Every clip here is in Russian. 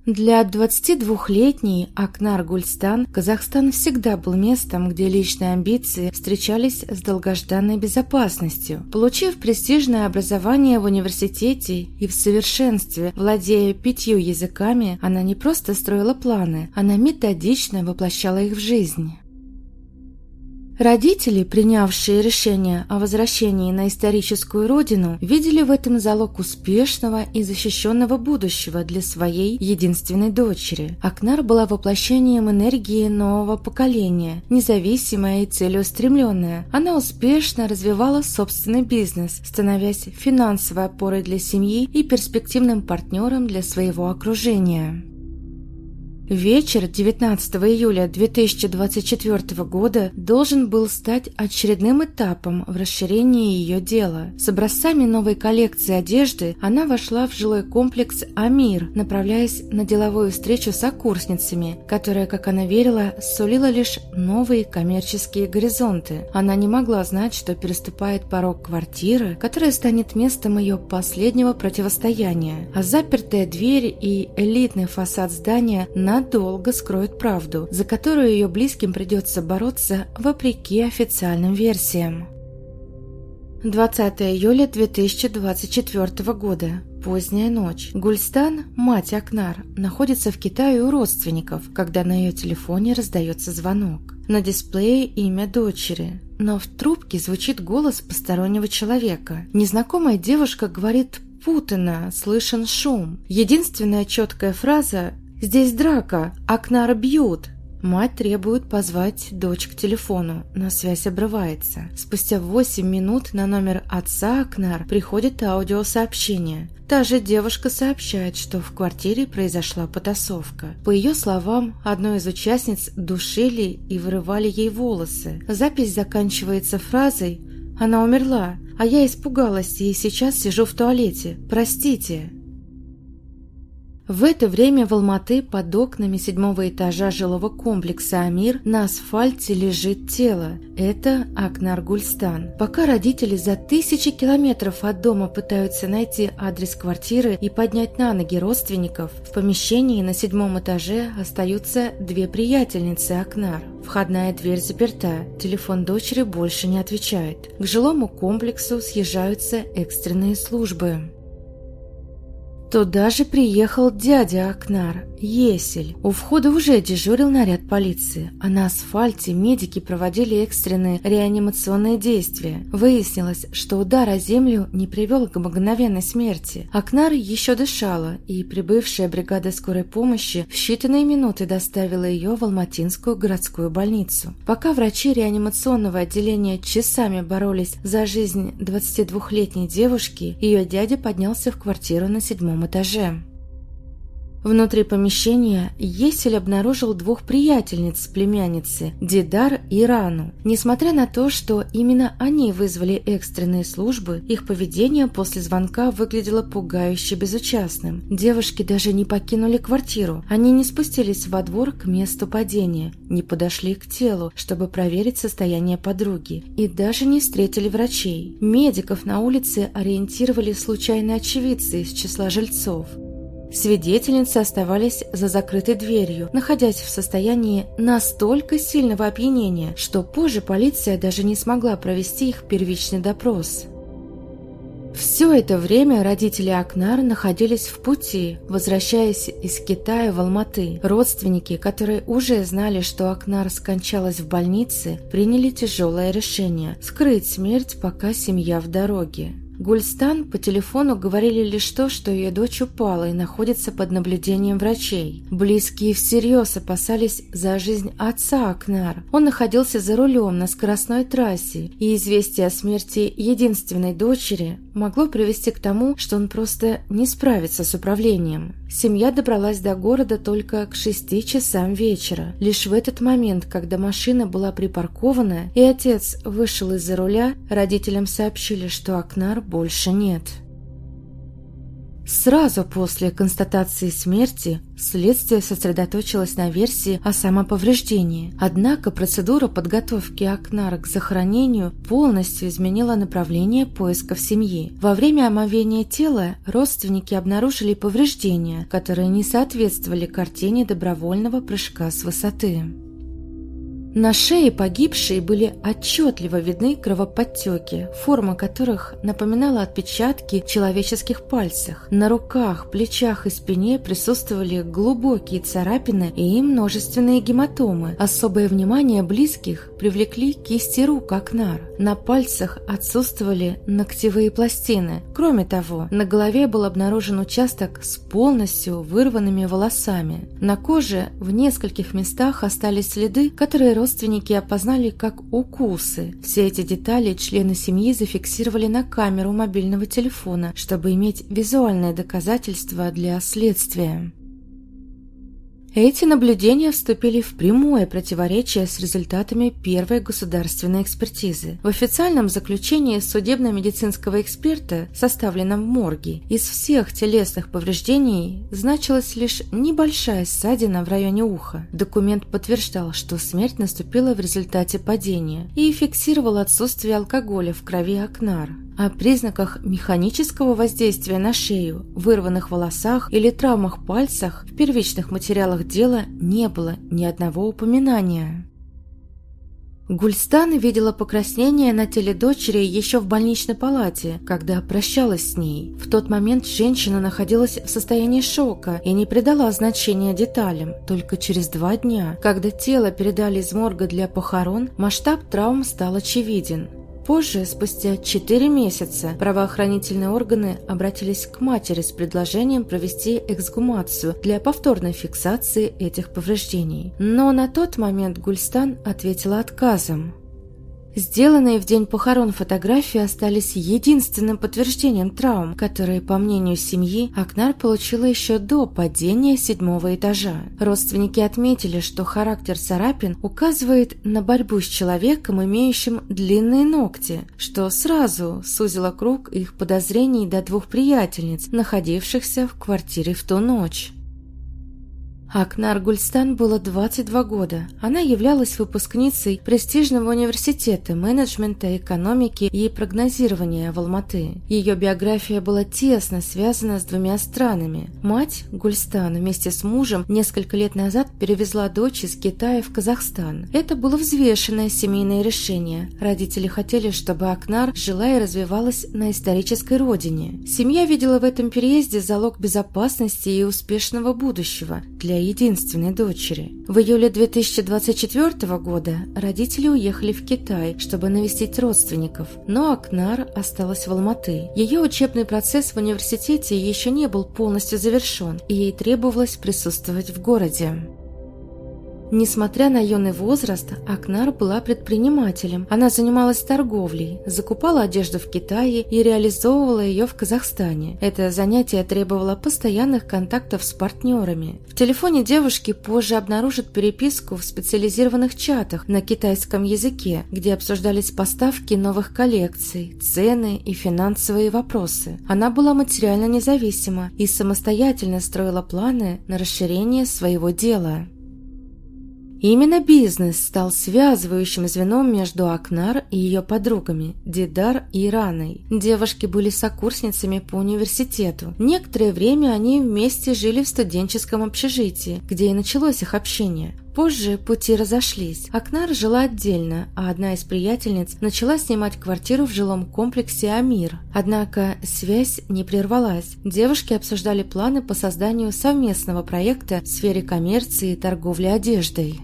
Для 22-летней Акнар Гульстан Казахстан всегда был местом, где личные амбиции встречались с долгожданной безопасностью. Получив престижное образование в университете и в совершенстве владея 5 языками, она не просто строила планы, она методично воплощала их в жизнь. Родители, принявшие решение о возвращении на историческую родину, видели в этом залог успешного и защищенного будущего для своей единственной дочери. Акнар была воплощением энергии нового поколения, независимая и целеустремленная. Она успешно развивала собственный бизнес, становясь финансовой опорой для семьи и перспективным партнером для своего окружения. Вечер 19 июля 2024 года должен был стать очередным этапом в расширении ее дела. С образцами новой коллекции одежды она вошла в жилой комплекс «Амир», направляясь на деловую встречу с сокурсницами, которая, как она верила, сулила лишь новые коммерческие горизонты. Она не могла знать, что переступает порог квартиры, которая станет местом ее последнего противостояния, а запертая дверь и элитный фасад здания надолго скроют правду, за которую ее близким придется бороться вопреки официальным версиям. 20 июля 2024 года. Поздняя ночь. Гульстан, мать Акнар, находится в Китае у родственников, когда на ее телефоне раздается звонок. На дисплее имя дочери, но в трубке звучит голос постороннего человека. Незнакомая девушка говорит путанно, слышен шум. Единственная четкая фраза: «Здесь драка, Акнара бьют». Мать требует позвать дочь к телефону, но связь обрывается. Спустя 8 минут на номер отца Акнар приходит аудиосообщение. Та же девушка сообщает, что в квартире произошла потасовка. По ее словам, одной из участниц душили и вырывали ей волосы. Запись заканчивается фразой: «Она умерла, а я испугалась и сейчас сижу в туалете. Простите». В это время в Алматы под окнами 7-го этажа жилого комплекса «Амир» на асфальте лежит тело. Это Акнар Гульстан. Пока родители за 1000 километров от дома пытаются найти адрес квартиры и поднять на ноги родственников, в помещении на 7-м этаже остаются 2 приятельницы Акнар. Входная дверь заперта, телефон дочери больше не отвечает. К жилому комплексу съезжаются экстренные службы. Туда же приехал дядя Акнар, Есель. У входа уже дежурил наряд полиции, а на асфальте медики проводили экстренные реанимационные действия. Выяснилось, что удар о землю не привел к мгновенной смерти. Акнар еще дышала, и прибывшая бригада скорой помощи в считанные минуты доставила ее в Алматинскую городскую больницу. Пока врачи реанимационного отделения часами боролись за жизнь 22-летней девушки, ее дядя поднялся в квартиру на 7-м этаже. Внутри помещения Есель обнаружил 2 приятельниц племянницы – Дидар и Рану. Несмотря на то, что именно они вызвали экстренные службы, их поведение после звонка выглядело пугающе безучастным. Девушки даже не покинули квартиру, они не спустились во двор к месту падения, не подошли к телу, чтобы проверить состояние подруги, и даже не встретили врачей. Медиков на улице ориентировали случайные очевидцы из числа жильцов. Свидетельницы оставались за закрытой дверью, находясь в состоянии настолько сильного опьянения, что позже полиция даже не смогла провести их первичный допрос. Все это время родители Акнар находились в пути, возвращаясь из Китая в Алматы. Родственники, которые уже знали, что Акнар скончалась в больнице, приняли тяжелое решение – скрыть смерть, пока семья в дороге. Гульстан по телефону говорили лишь то, что ее дочь упала и находится под наблюдением врачей. Близкие всерьез опасались за жизнь отца Акнар. Он находился за рулем на скоростной трассе, и известие о смерти единственной дочери могло привести к тому, что он просто не справится с управлением. Семья добралась до города только к 6 часам вечера. Лишь в этот момент, когда машина была припаркована и отец вышел из-за руля, родителям сообщили, что Акнар больше нет. Сразу после констатации смерти следствие сосредоточилось на версии о самоповреждении. Однако процедура подготовки Акнара к захоронению полностью изменила направление поисков семьи. Во время омовения тела родственники обнаружили повреждения, которые не соответствовали картине добровольного прыжка с высоты. На шее погибшей были отчетливо видны кровоподтеки, форма которых напоминала отпечатки человеческих пальцев. На руках, плечах и спине присутствовали глубокие царапины и множественные гематомы. Особое внимание близких привлекли кисти рук Акнар. На пальцах отсутствовали ногтевые пластины. Кроме того, на голове был обнаружен участок с полностью вырванными волосами. На коже в нескольких местах остались следы, которые родственники опознали как укусы. Все эти детали члены семьи зафиксировали на камеру мобильного телефона, чтобы иметь визуальное доказательство для следствия. Эти наблюдения вступили в прямое противоречие с результатами первой государственной экспертизы. В официальном заключении судебно-медицинского эксперта, составленном в морге, из всех телесных повреждений значилась лишь небольшая ссадина в районе уха. Документ подтверждал, что смерть наступила в результате падения и фиксировал отсутствие алкоголя в крови Акнар. О признаках механического воздействия на шею, вырванных волосах или травмах пальцах в первичных материалах дела не было ни одного упоминания. Гульстан видела покраснение на теле дочери еще в больничной палате, когда прощалась с ней. В тот момент женщина находилась в состоянии шока и не придала значения деталям. Только через 2 дня, когда тело передали из морга для похорон, масштаб травм стал очевиден. Позже, спустя 4 месяца, правоохранительные органы обратились к матери с предложением провести эксгумацию для повторной фиксации этих повреждений. Но на тот момент Гульстан ответила отказом. Сделанные в день похорон фотографии остались единственным подтверждением травм, которые, по мнению семьи, Акнар получила еще до падения 7-го этажа. Родственники отметили, что характер царапин указывает на борьбу с человеком, имеющим длинные ногти, что сразу сузило круг их подозрений до 2 приятельниц, находившихся в квартире в ту ночь. Акнар Гульстан было 22 года. Она являлась выпускницей престижного университета менеджмента, экономики и прогнозирования в Алматы. Ее биография была тесно связана с 2 странами. Мать Гульстан вместе с мужем несколько лет назад перевезла дочь из Китая в Казахстан. Это было взвешенное семейное решение. Родители хотели, чтобы Акнар жила и развивалась на исторической родине. Семья видела в этом переезде залог безопасности и успешного будущего для единственной дочери. В июле 2024 года родители уехали в Китай, чтобы навестить родственников, но Акнар осталась в Алматы. Ее учебный процесс в университете еще не был полностью завершен, и ей требовалось присутствовать в городе. Несмотря на юный возраст, Акнар была предпринимателем. Она занималась торговлей, закупала одежду в Китае и реализовывала ее в Казахстане. Это занятие требовало постоянных контактов с партнерами. В телефоне девушки позже обнаружат переписку в специализированных чатах на китайском языке, где обсуждались поставки новых коллекций, цены и финансовые вопросы. Она была материально независима и самостоятельно строила планы на расширение своего дела. Именно бизнес стал связывающим звеном между Акнар и ее подругами Дидар и Раной. Девушки были сокурсницами по университету. Некоторое время они вместе жили в студенческом общежитии, где и началось их общение. Позже пути разошлись. Акнар жила отдельно, а одна из приятельниц начала снимать квартиру в жилом комплексе «Амир». Однако связь не прервалась. Девушки обсуждали планы по созданию совместного проекта в сфере коммерции и торговли одеждой.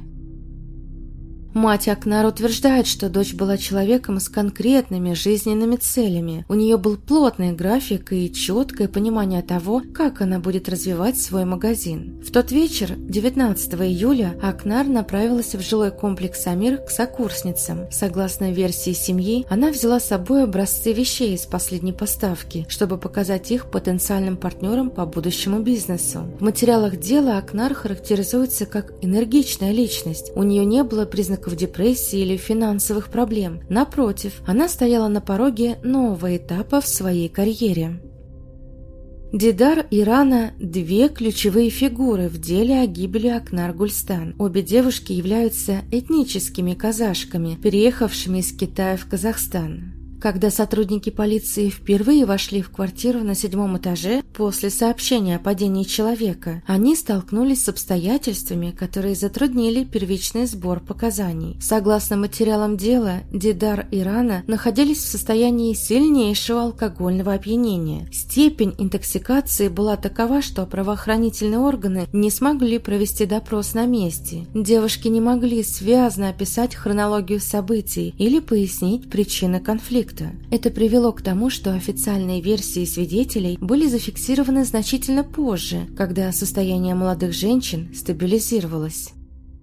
Мать Акнар утверждает, что дочь была человеком с конкретными жизненными целями. У нее был плотный график и четкое понимание того, как она будет развивать свой магазин. В тот вечер, 19 июля, Акнар направилась в жилой комплекс «Амир» к сокурсницам. Согласно версии семьи, она взяла с собой образцы вещей из последней поставки, чтобы показать их потенциальным партнерам по будущему бизнесу. В материалах дела Акнар характеризуется как энергичная личность. У нее не было признаков депрессии или финансовых проблем. Напротив, она стояла на пороге нового этапа в своей карьере. Дидар и Рана – две ключевые фигуры в деле о гибели Акнар Гульстан. Обе девушки являются этническими казашками, переехавшими из Китая в Казахстан. Когда сотрудники полиции впервые вошли в квартиру на 7-м этаже после сообщения о падении человека, они столкнулись с обстоятельствами, которые затруднили первичный сбор показаний. Согласно материалам дела, Дидар и Рана находились в состоянии сильнейшего алкогольного опьянения. Степень интоксикации была такова, что правоохранительные органы не смогли провести допрос на месте. Девушки не могли связно описать хронологию событий или пояснить причины конфликта. Это привело к тому, что официальные версии свидетелей были зафиксированы значительно позже, когда состояние молодых женщин стабилизировалось.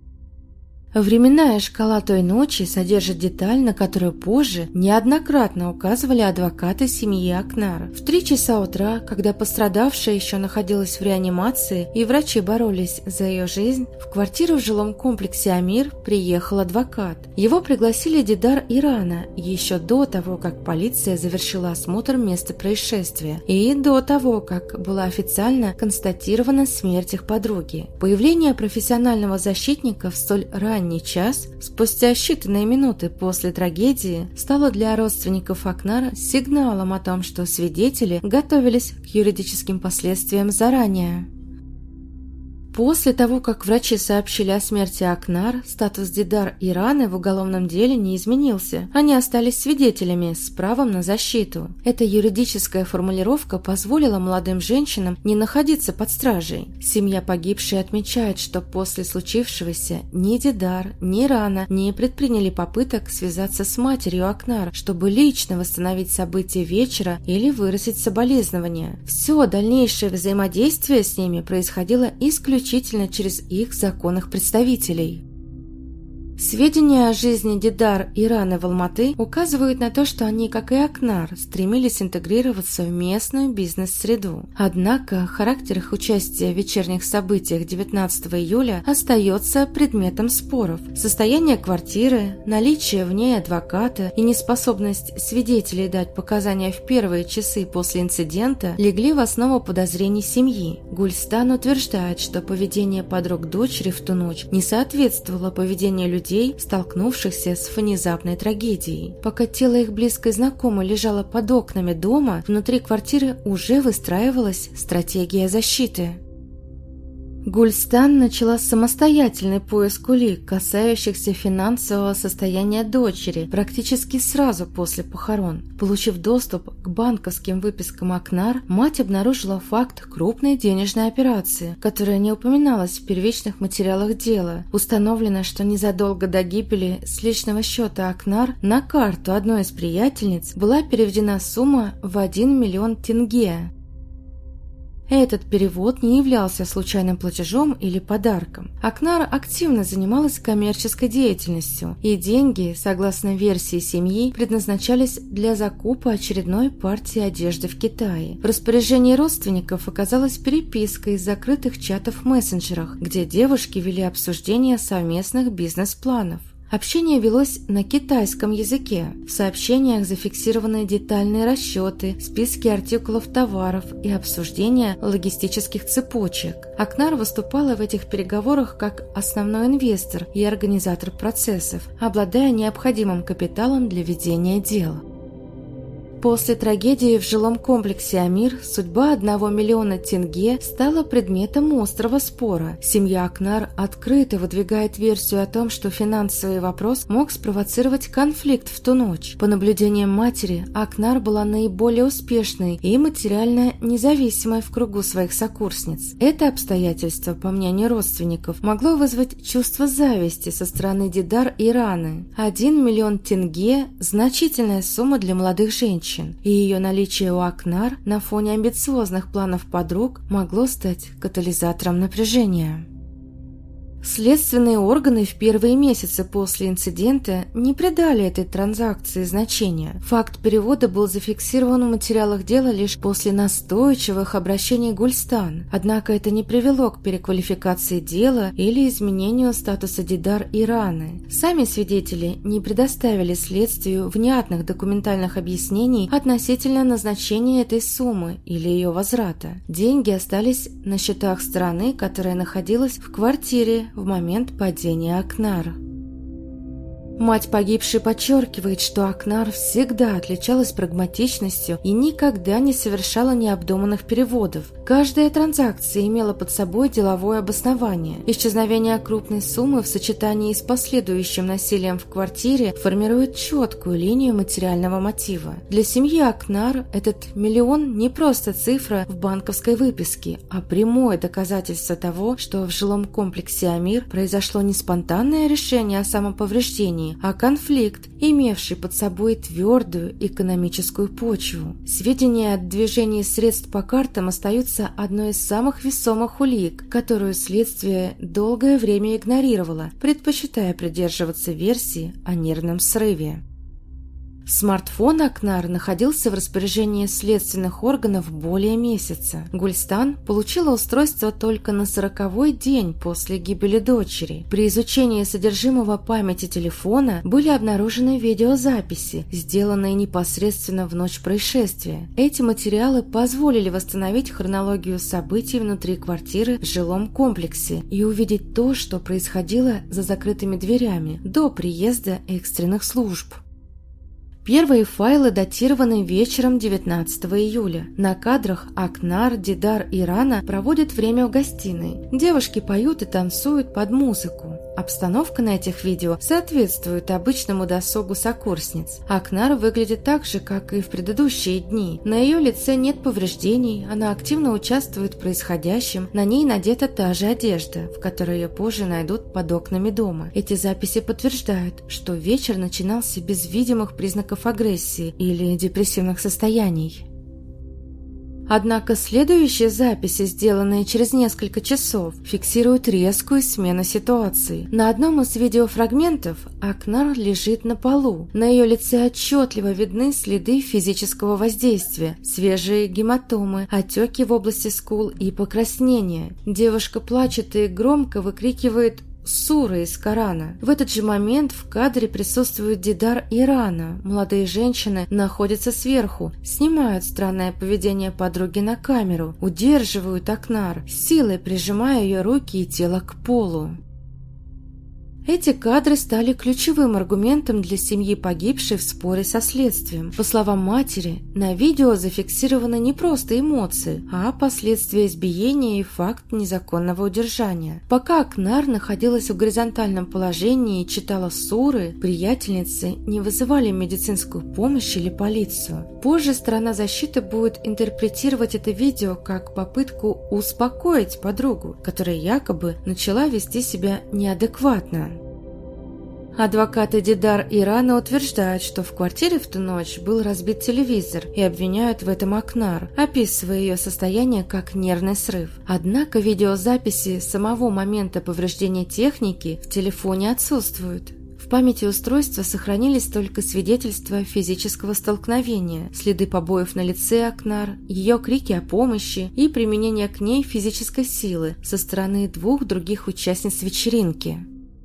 Временная шкала той ночи содержит деталь, на которую позже неоднократно указывали адвокаты семьи Акнар. В 3 часа утра, когда пострадавшая еще находилась в реанимации и врачи боролись за ее жизнь, в квартиру в жилом комплексе «Амир» приехал адвокат. Его пригласили Дидар и Рана еще до того, как полиция завершила осмотр места происшествия и до того, как была официально констатирована смерть их подруги. Появление профессионального защитника в столь ранний час, спустя считанные минуты после трагедии, стало для родственников Акнар сигналом о том, что свидетели готовились к юридическим последствиям заранее. После того, как врачи сообщили о смерти Акнар, статус Дидар и Раны в уголовном деле не изменился. Они остались свидетелями с правом на защиту. Эта юридическая формулировка позволила молодым женщинам не находиться под стражей. Семья погибшей отмечает, что после случившегося ни Дидар, ни Рана не предприняли попыток связаться с матерью Акнар, чтобы лично восстановить события вечера или выразить соболезнования. Все дальнейшее взаимодействие с ними происходило исключительно через их законных представителей. Сведения о жизни Дидар и Раны в Алматы указывают на то, что они, как и Акнар, стремились интегрироваться в местную бизнес-среду. Однако характер их участия в вечерних событиях 19 июля остается предметом споров. Состояние квартиры, наличие в ней адвоката и неспособность свидетелей дать показания в первые часы после инцидента легли в основу подозрений семьи. Гульстан утверждает, что поведение подруг дочери в ту ночь не соответствовало поведению людей, столкнувшихся с внезапной трагедией. Пока тело их близкой знакомой лежало под окнами дома, внутри квартиры уже выстраивалась стратегия защиты. Гульстан начала самостоятельный поиск улик, касающихся финансового состояния дочери, практически сразу после похорон. Получив доступ к банковским выпискам Акнар, мать обнаружила факт крупной денежной операции, которая не упоминалась в первичных материалах дела. Установлено, что незадолго до гибели с личного счета Акнар на карту одной из приятельниц была переведена сумма в 1 миллион тенге. Этот перевод не являлся случайным платежом или подарком. Акнар активно занималась коммерческой деятельностью, и деньги, согласно версии семьи, предназначались для закупа очередной партии одежды в Китае. В распоряжении родственников оказалась переписка из закрытых чатов в мессенджерах, где девушки вели обсуждение совместных бизнес-планов. Общение велось на китайском языке. В сообщениях зафиксированы детальные расчеты, списки артикулов товаров и обсуждение логистических цепочек. Акнар выступала в этих переговорах как основной инвестор и организатор процессов, обладая необходимым капиталом для ведения дела. После трагедии в жилом комплексе «Амир» судьба 1 миллиона тенге стала предметом острого спора. Семья Акнар открыто выдвигает версию о том, что финансовый вопрос мог спровоцировать конфликт в ту ночь. По наблюдениям матери, Акнар была наиболее успешной и материально независимой в кругу своих сокурсниц. Это обстоятельство, по мнению родственников, могло вызвать чувство зависти со стороны Дидар и Раны. 1 миллион тенге – значительная сумма для молодых женщин, и ее наличие у Акнар на фоне амбициозных планов подруг могло стать катализатором напряжения. Следственные органы в первые месяцы после инцидента не придали этой транзакции значения. Факт перевода был зафиксирован в материалах дела лишь после настойчивых обращений Гульстан, однако это не привело к переквалификации дела или изменению статуса Дидар и Раны. Сами свидетели не предоставили следствию внятных документальных объяснений относительно назначения этой суммы или ее возврата. Деньги остались на счетах стороны, которая находилась в квартире в момент падения Акнар. Мать погибшей подчеркивает, что Акнар всегда отличалась прагматичностью и никогда не совершала необдуманных переводов. Каждая транзакция имела под собой деловое обоснование. Исчезновение крупной суммы в сочетании с последующим насилием в квартире формирует четкую линию материального мотива. Для семьи Акнар этот миллион не просто цифра в банковской выписке, а прямое доказательство того, что в жилом комплексе Амир произошло не спонтанное решение о самоповреждении, а конфликт, имевший под собой твердую экономическую почву. Сведения о движении средств по картам остаются одной из самых весомых улик, которую следствие долгое время игнорировало, предпочитая придерживаться версии о нервном срыве. Смартфон Акнар находился в распоряжении следственных органов более месяца. Гульстан получила устройство только на 40-й день после гибели дочери. При изучении содержимого памяти телефона были обнаружены видеозаписи, сделанные непосредственно в ночь происшествия. Эти материалы позволили восстановить хронологию событий внутри квартиры в жилом комплексе и увидеть то, что происходило за закрытыми дверями до приезда экстренных служб. Первые файлы датированы вечером 19 июля. На кадрах Акнар, Дидар и Рана проводят время в гостиной. Девушки поют и танцуют под музыку. Обстановка на этих видео соответствует обычному досугу сокурсниц. Акнар выглядит так же, как и в предыдущие дни. На ее лице нет повреждений, она активно участвует в происходящем, на ней надета та же одежда, в которой ее позже найдут под окнами дома. Эти записи подтверждают, что вечер начинался без видимых признаков агрессии или депрессивных состояний. Однако следующие записи, сделанные через несколько часов, фиксируют резкую смену ситуации. На одном из видеофрагментов Акнар лежит на полу. На ее лице отчетливо видны следы физического воздействия, свежие гематомы, отеки в области скул и покраснения. Девушка плачет и громко выкрикивает «Сура из Корана». В этот же момент в кадре присутствуют Дидар и Рана. Молодые женщины находятся сверху, снимают странное поведение подруги на камеру, удерживают Акнар, силой прижимая ее руки и тело к полу. Эти кадры стали ключевым аргументом для семьи погибшей в споре со следствием. По словам матери, на видео зафиксированы не просто эмоции, а последствия избиения и факт незаконного удержания. Пока Акнар находилась в горизонтальном положении и читала суры, приятельницы не вызывали медицинскую помощь или полицию. Позже сторона защиты будет интерпретировать это видео как попытку успокоить подругу, которая якобы начала вести себя неадекватно. Адвокаты Дидар и Рана утверждают, что в квартире в ту ночь был разбит телевизор и обвиняют в этом Акнар, описывая ее состояние как нервный срыв. Однако видеозаписи самого момента повреждения техники в телефоне отсутствуют. В памяти устройства сохранились только свидетельства физического столкновения, следы побоев на лице Акнар, ее крики о помощи и применение к ней физической силы со стороны двух других участниц вечеринки.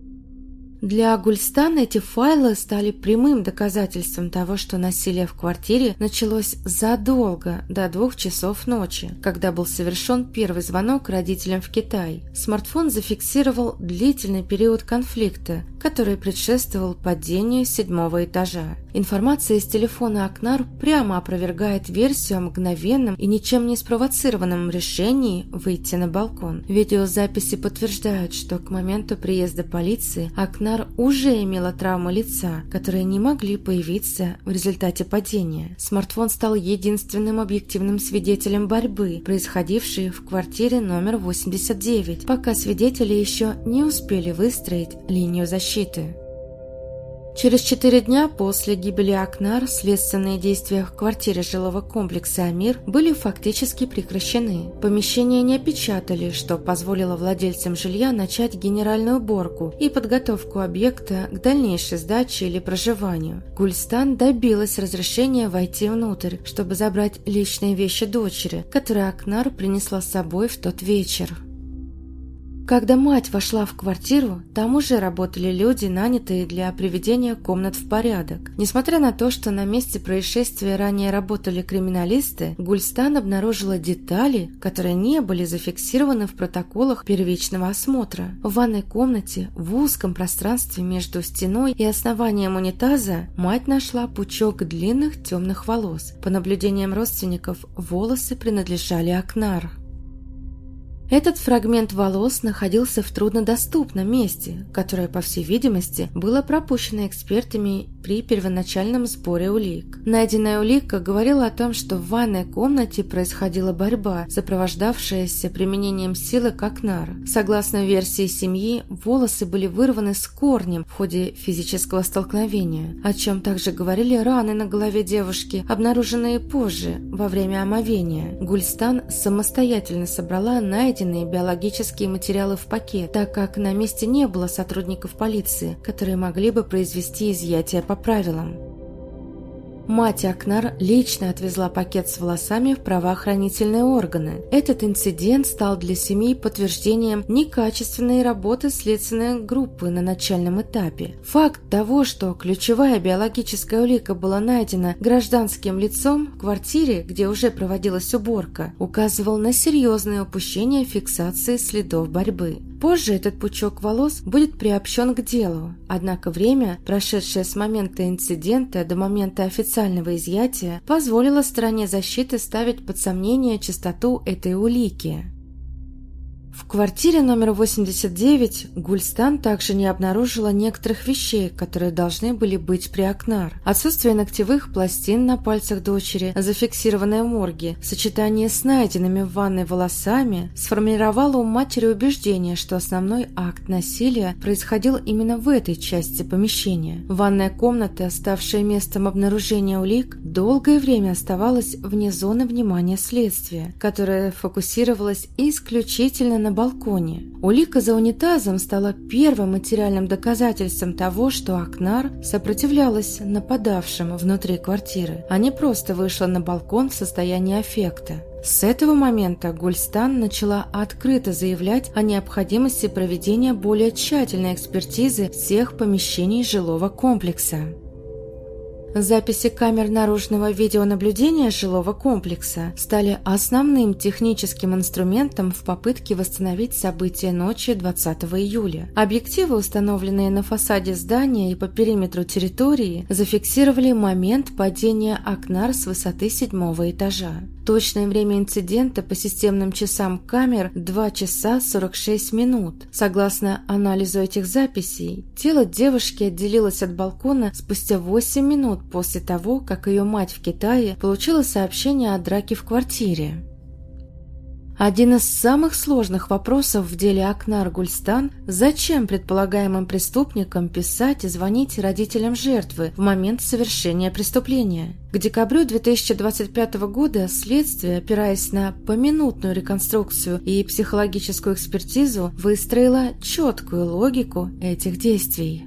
Для Гульстан эти файлы стали прямым доказательством того, что насилие в квартире началось задолго до 2 часов ночи, когда был совершен первый звонок родителям в Китай. Смартфон зафиксировал длительный период конфликта, который предшествовал падению 7-го этажа. Информация из телефона Акнар прямо опровергает версию о мгновенном и ничем не спровоцированном решении выйти на балкон. Видеозаписи подтверждают, что к моменту приезда полиции Акнар уже имела травмы лица, которые не могли появиться в результате падения. Смартфон стал единственным объективным свидетелем борьбы, происходившей в квартире номер 89, пока свидетели еще не успели выстроить линию защиты. Через 4 дня после гибели Акнар следственные действия в квартире жилого комплекса «Амир» были фактически прекращены. Помещение не опечатали, что позволило владельцам жилья начать генеральную уборку и подготовку объекта к дальнейшей сдаче или проживанию. Гульстан добилась разрешения войти внутрь, чтобы забрать личные вещи дочери, которые Акнар принесла с собой в тот вечер. Когда мать вошла в квартиру, там уже работали люди, нанятые для приведения комнат в порядок. Несмотря на то, что на месте происшествия ранее работали криминалисты, Гульстан обнаружила детали, которые не были зафиксированы в протоколах первичного осмотра. В ванной комнате, в узком пространстве между стеной и основанием унитаза, мать нашла пучок длинных темных волос. По наблюдениям родственников, волосы принадлежали Акнар. Этот фрагмент волос находился в труднодоступном месте, которое, по всей видимости, было пропущено экспертами при первоначальном сборе улик. Найденная улика говорила о том, что в ванной комнате происходила борьба, сопровождавшаяся применением силы к Акнар. Согласно версии семьи, волосы были вырваны с корнем в ходе физического столкновения, о чем также говорили раны на голове девушки, обнаруженные позже, во время омовения. Гульстан самостоятельно собрала найденные биологические материалы в пакет, так как на месте не было сотрудников полиции, которые могли бы произвести изъятие по правилам. Мать Акнар лично отвезла пакет с волосами в правоохранительные органы. Этот инцидент стал для семьи подтверждением некачественной работы следственной группы на начальном этапе. Факт того, что ключевая биологическая улика была найдена гражданским лицом в квартире, где уже проводилась уборка, указывал на серьезное упущение фиксации следов борьбы. Позже этот пучок волос будет приобщен к делу, однако время, прошедшее с момента инцидента до момента официального изъятия, позволило стороне защиты ставить под сомнение чистоту этой улики. В квартире номер 89 Гульстан также не обнаружила некоторых вещей, которые должны были быть при Акнар. Отсутствие ногтевых пластин на пальцах дочери, зафиксированное в морге, в сочетании с найденными в ванной волосами, сформировало у матери убеждение, что основной акт насилия происходил именно в этой части помещения. Ванная комната, ставшая местом обнаружения улик, долгое время оставалась вне зоны внимания следствия, которое фокусировалось исключительно на балконе. Улика за унитазом стала первым материальным доказательством того, что Акнар сопротивлялась нападавшим внутри квартиры, а не просто вышла на балкон в состоянии аффекта. С этого момента Гульстан начала открыто заявлять о необходимости проведения более тщательной экспертизы всех помещений жилого комплекса. Записи камер наружного видеонаблюдения жилого комплекса стали основным техническим инструментом в попытке восстановить события ночи 20 июля. Объективы, установленные на фасаде здания и по периметру территории, зафиксировали момент падения Акнар с высоты 7-го этажа. Точное время инцидента по системным часам камер 2 часа 46 минут. Согласно анализу этих записей, тело девушки отделилось от балкона спустя 8 минут после того, как ее мать в Китае получила сообщение о драке в квартире. Один из самых сложных вопросов в деле Акнар Гульстан – зачем предполагаемым преступникам писать и звонить родителям жертвы в момент совершения преступления? К декабрю 2025 года следствие, опираясь на поминутную реконструкцию и психологическую экспертизу, выстроило четкую логику этих действий.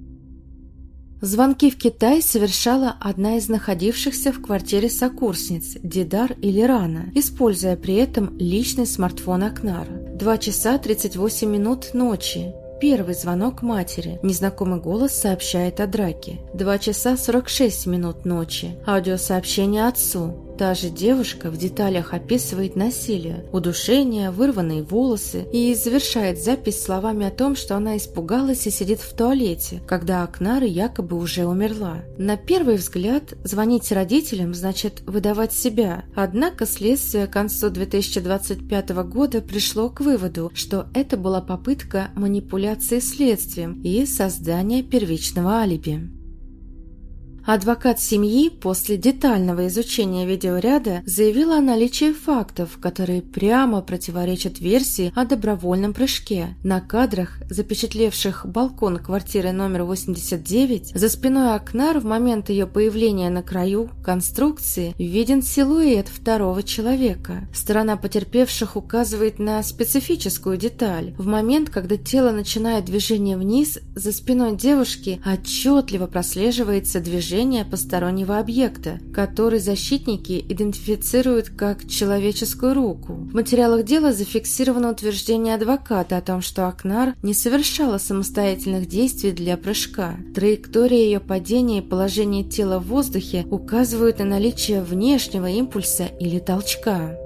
Звонки в Китай совершала одна из находившихся в квартире сокурсниц, Дидар или Рана, используя при этом личный смартфон Акнар. 2 часа 38 минут ночи. Первый звонок матери. Незнакомый голос сообщает о драке. 2 часа 46 минут ночи. Аудиосообщение отцу. Та же девушка в деталях описывает насилие, удушение, вырванные волосы и завершает запись словами о том, что она испугалась и сидит в туалете, когда Акнар якобы уже умерла. На первый взгляд, звонить родителям значит выдавать себя. Однако следствие к концу 2025 года пришло к выводу, что это была попытка манипуляции следствием и создания первичного алиби. Адвокат семьи после детального изучения видеоряда заявила о наличии фактов, которые прямо противоречат версии о добровольном прыжке. На кадрах, запечатлевших балкон квартиры номер 89, за спиной Акнар в момент ее появления на краю конструкции виден силуэт второго человека. Сторона потерпевших указывает на специфическую деталь. В момент, когда тело начинает движение вниз, за спиной девушки отчетливо прослеживается движение постороннего объекта, который защитники идентифицируют как человеческую руку. В материалах дела зафиксировано утверждение адвоката о том, что Акнар не совершала самостоятельных действий для прыжка. Траектория ее падения и положение тела в воздухе указывают на наличие внешнего импульса или толчка.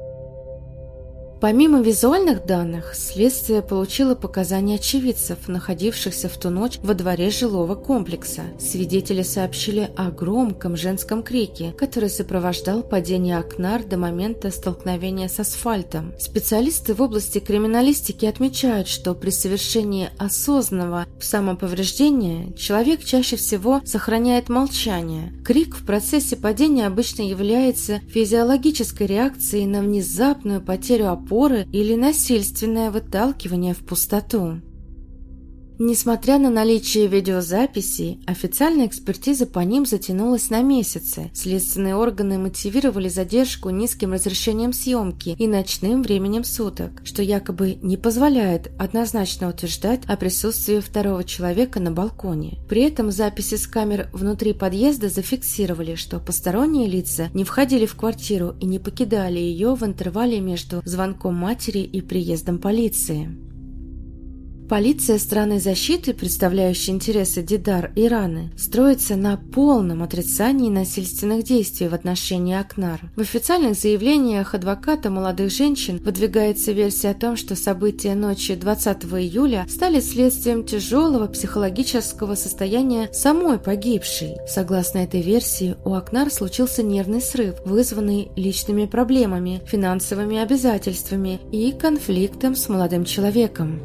Помимо визуальных данных, следствие получило показания очевидцев, находившихся в ту ночь во дворе жилого комплекса. Свидетели сообщили о громком женском крике, который сопровождал падение Акнар до момента столкновения с асфальтом. Специалисты в области криминалистики отмечают, что при совершении осознанного самоповреждения человек чаще всего сохраняет молчание. Крик в процессе падения обычно является физиологической реакцией на внезапную потерю опоры или насильственное выталкивание в пустоту. Несмотря на наличие видеозаписей, официальная экспертиза по ним затянулась на месяцы. Следственные органы мотивировали задержку низким разрешением съемки и ночным временем суток, что якобы не позволяет однозначно утверждать о присутствии второго человека на балконе. При этом записи с камер внутри подъезда зафиксировали, что посторонние лица не входили в квартиру и не покидали ее в интервале между звонком матери и приездом полиции. Полиция страны защиты, представляющая интересы Дидар и Раны, строится на полном отрицании насильственных действий в отношении Акнар. В официальных заявлениях адвоката молодых женщин выдвигается версия о том, что события ночи 20 июля стали следствием тяжелого психологического состояния самой погибшей. Согласно этой версии, у Акнар случился нервный срыв, вызванный личными проблемами, финансовыми обязательствами и конфликтом с молодым человеком.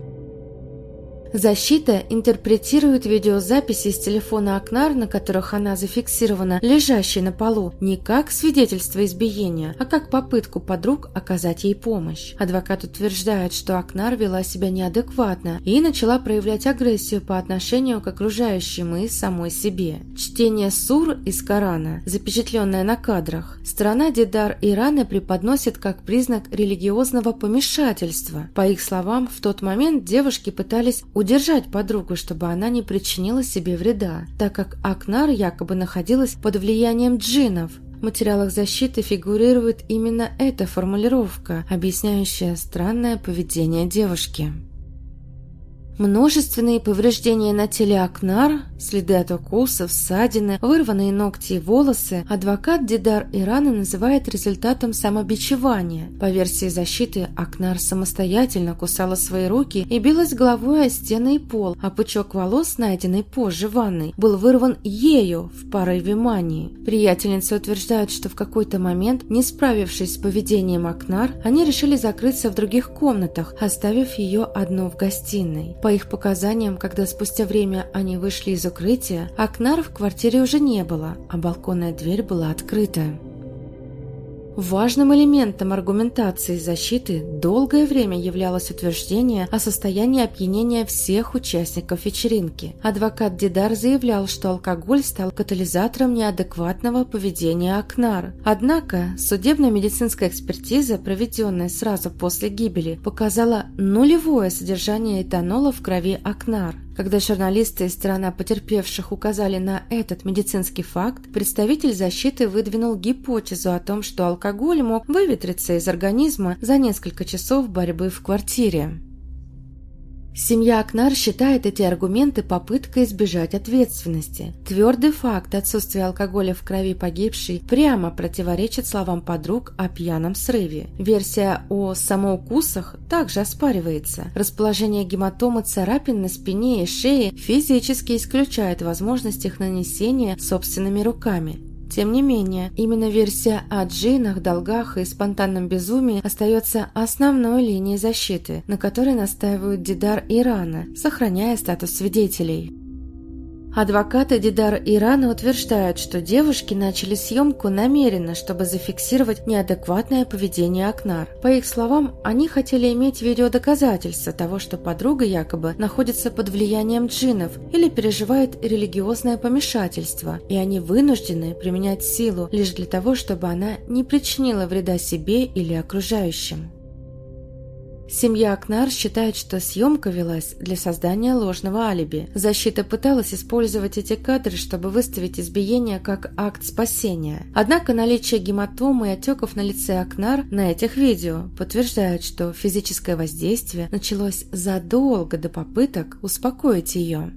Защита интерпретирует видеозаписи с телефона Акнар, на которых она зафиксирована лежащей на полу, не как свидетельство избиения, а как попытку подруг оказать ей помощь. Адвокат утверждает, что Акнар вела себя неадекватно и начала проявлять агрессию по отношению к окружающим и самой себе. Чтение сур из Корана, запечатленное на кадрах, сторона Дидар и Раны преподносит как признак религиозного помешательства. По их словам, в тот момент девушки пытались удержать подругу, чтобы она не причинила себе вреда, так как Акнар якобы находилась под влиянием джиннов. В материалах защиты фигурирует именно эта формулировка, объясняющая странное поведение девушки. Множественные повреждения на теле Акнар, следы от укусов, ссадины, вырванные ногти и волосы адвокат Дидар и Раны называет результатом самобичевания. По версии защиты, Акнар самостоятельно кусала свои руки и билась головой о стены и пол, а пучок волос, найденный позже в ванной, был вырван ею в порыве мании. Приятельницы утверждают, что в какой-то момент, не справившись с поведением Акнар, они решили закрыться в других комнатах, оставив ее одну в гостиной. По их показаниям, когда спустя время они вышли из укрытия, Акнар в квартире уже не было, а балконная дверь была открыта. Важным элементом аргументации защиты долгое время являлось утверждение о состоянии опьянения всех участников вечеринки. Адвокат Дидар заявлял, что алкоголь стал катализатором неадекватного поведения Акнар. Однако судебно-медицинская экспертиза, проведенная сразу после гибели, показала нулевое содержание этанола в крови Акнар. Когда журналисты и сторона потерпевших указали на этот медицинский факт, представитель защиты выдвинул гипотезу о том, что алкоголь мог выветриться из организма за несколько часов борьбы в квартире. Семья Акнар считает эти аргументы попыткой избежать ответственности. Твердый факт отсутствия алкоголя в крови погибшей прямо противоречит словам подруг о пьяном срыве. Версия о самоукусах также оспаривается. Расположение гематомы царапин на спине и шее физически исключает возможность их нанесения собственными руками. Тем не менее, именно версия о джиннах, долгах и спонтанном безумии остается основной линией защиты, на которой настаивают Дидар и Рана, сохраняя статус свидетелей. Адвокаты Дидар и Рана утверждают, что девушки начали съемку намеренно, чтобы зафиксировать неадекватное поведение Акнар. По их словам, они хотели иметь видеодоказательства того, что подруга якобы находится под влиянием джиннов или переживает религиозное помешательство, и они вынуждены применять силу лишь для того, чтобы она не причинила вреда себе или окружающим. Семья Акнар считает, что съемка велась для создания ложного алиби. Защита пыталась использовать эти кадры, чтобы выставить избиение как акт спасения. Однако наличие гематомы и отеков на лице Акнар на этих видео подтверждает, что физическое воздействие началось задолго до попыток успокоить ее.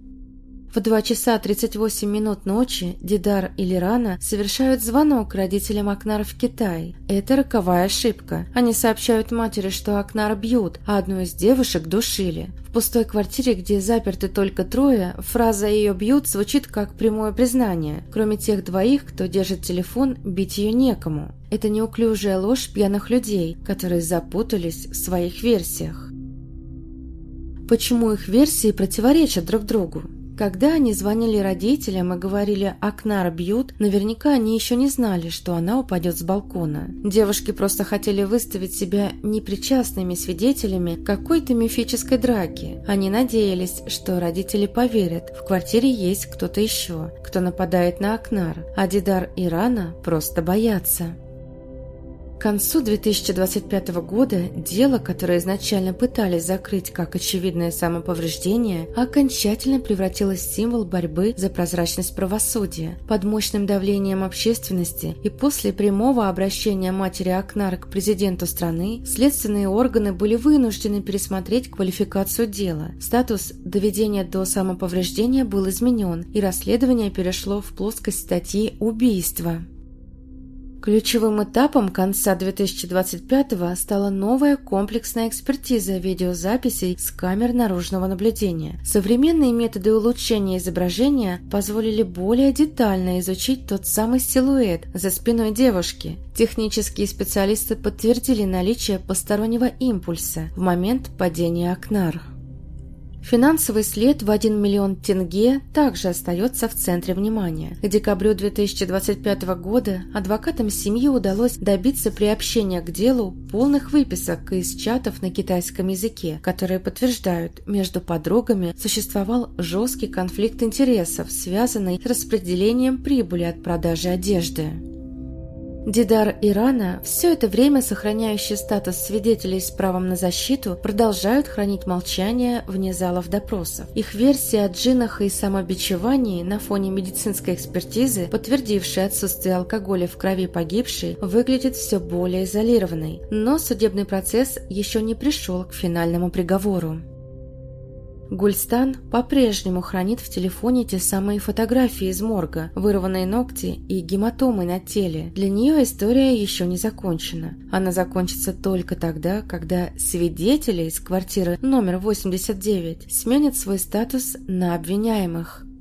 В 2 часа 38 минут ночи Дидар и Лирана совершают звонок родителям Акнар в Китай. Это роковая ошибка. Они сообщают матери, что Акнар бьют, а одну из девушек душили. В пустой квартире, где заперты только трое, фраза «ее бьют» звучит как прямое признание. Кроме тех двоих, кто держит телефон, бить ее некому. Это неуклюжая ложь пьяных людей, которые запутались в своих версиях. Почему их версии противоречат друг другу? Когда они звонили родителям и говорили «Акнар бьют», наверняка они еще не знали, что она упадет с балкона. Девушки просто хотели выставить себя непричастными свидетелями какой-то мифической драки. Они надеялись, что родители поверят, в квартире есть кто-то еще, кто нападает на Акнар, а Дидар и Рана просто боятся. К концу 2025 года дело, которое изначально пытались закрыть как очевидное самоповреждение, окончательно превратилось в символ борьбы за прозрачность правосудия. Под мощным давлением общественности и после прямого обращения матери Акнар к президенту страны, следственные органы были вынуждены пересмотреть квалификацию дела. Статус доведения до самоповреждения был изменен, и расследование перешло в плоскость статьи «Убийство». Ключевым этапом конца 2025-го стала новая комплексная экспертиза видеозаписей с камер наружного наблюдения. Современные методы улучшения изображения позволили более детально изучить тот самый силуэт за спиной девушки. Технические специалисты подтвердили наличие постороннего импульса в момент падения Акнар. Финансовый след в 1 миллион тенге также остается в центре внимания. К декабрю 2025 года адвокатам семьи удалось добиться приобщения к делу полных выписок из чатов на китайском языке, которые подтверждают, между подругами существовал жесткий конфликт интересов, связанный с распределением прибыли от продажи одежды. Дидар и Рана, все это время сохраняющие статус свидетелей с правом на защиту, продолжают хранить молчание вне залов допросов. Их версия о джиннах и самобичевании на фоне медицинской экспертизы, подтвердившей отсутствие алкоголя в крови погибшей, выглядит все более изолированной. Но судебный процесс еще не пришел к финальному приговору. Гульстан по-прежнему хранит в телефоне те самые фотографии из морга, вырванные ногти и гематомы на теле. Для нее история еще не закончена. Она закончится только тогда, когда свидетели из квартиры номер 89 сменят свой статус на обвиняемых.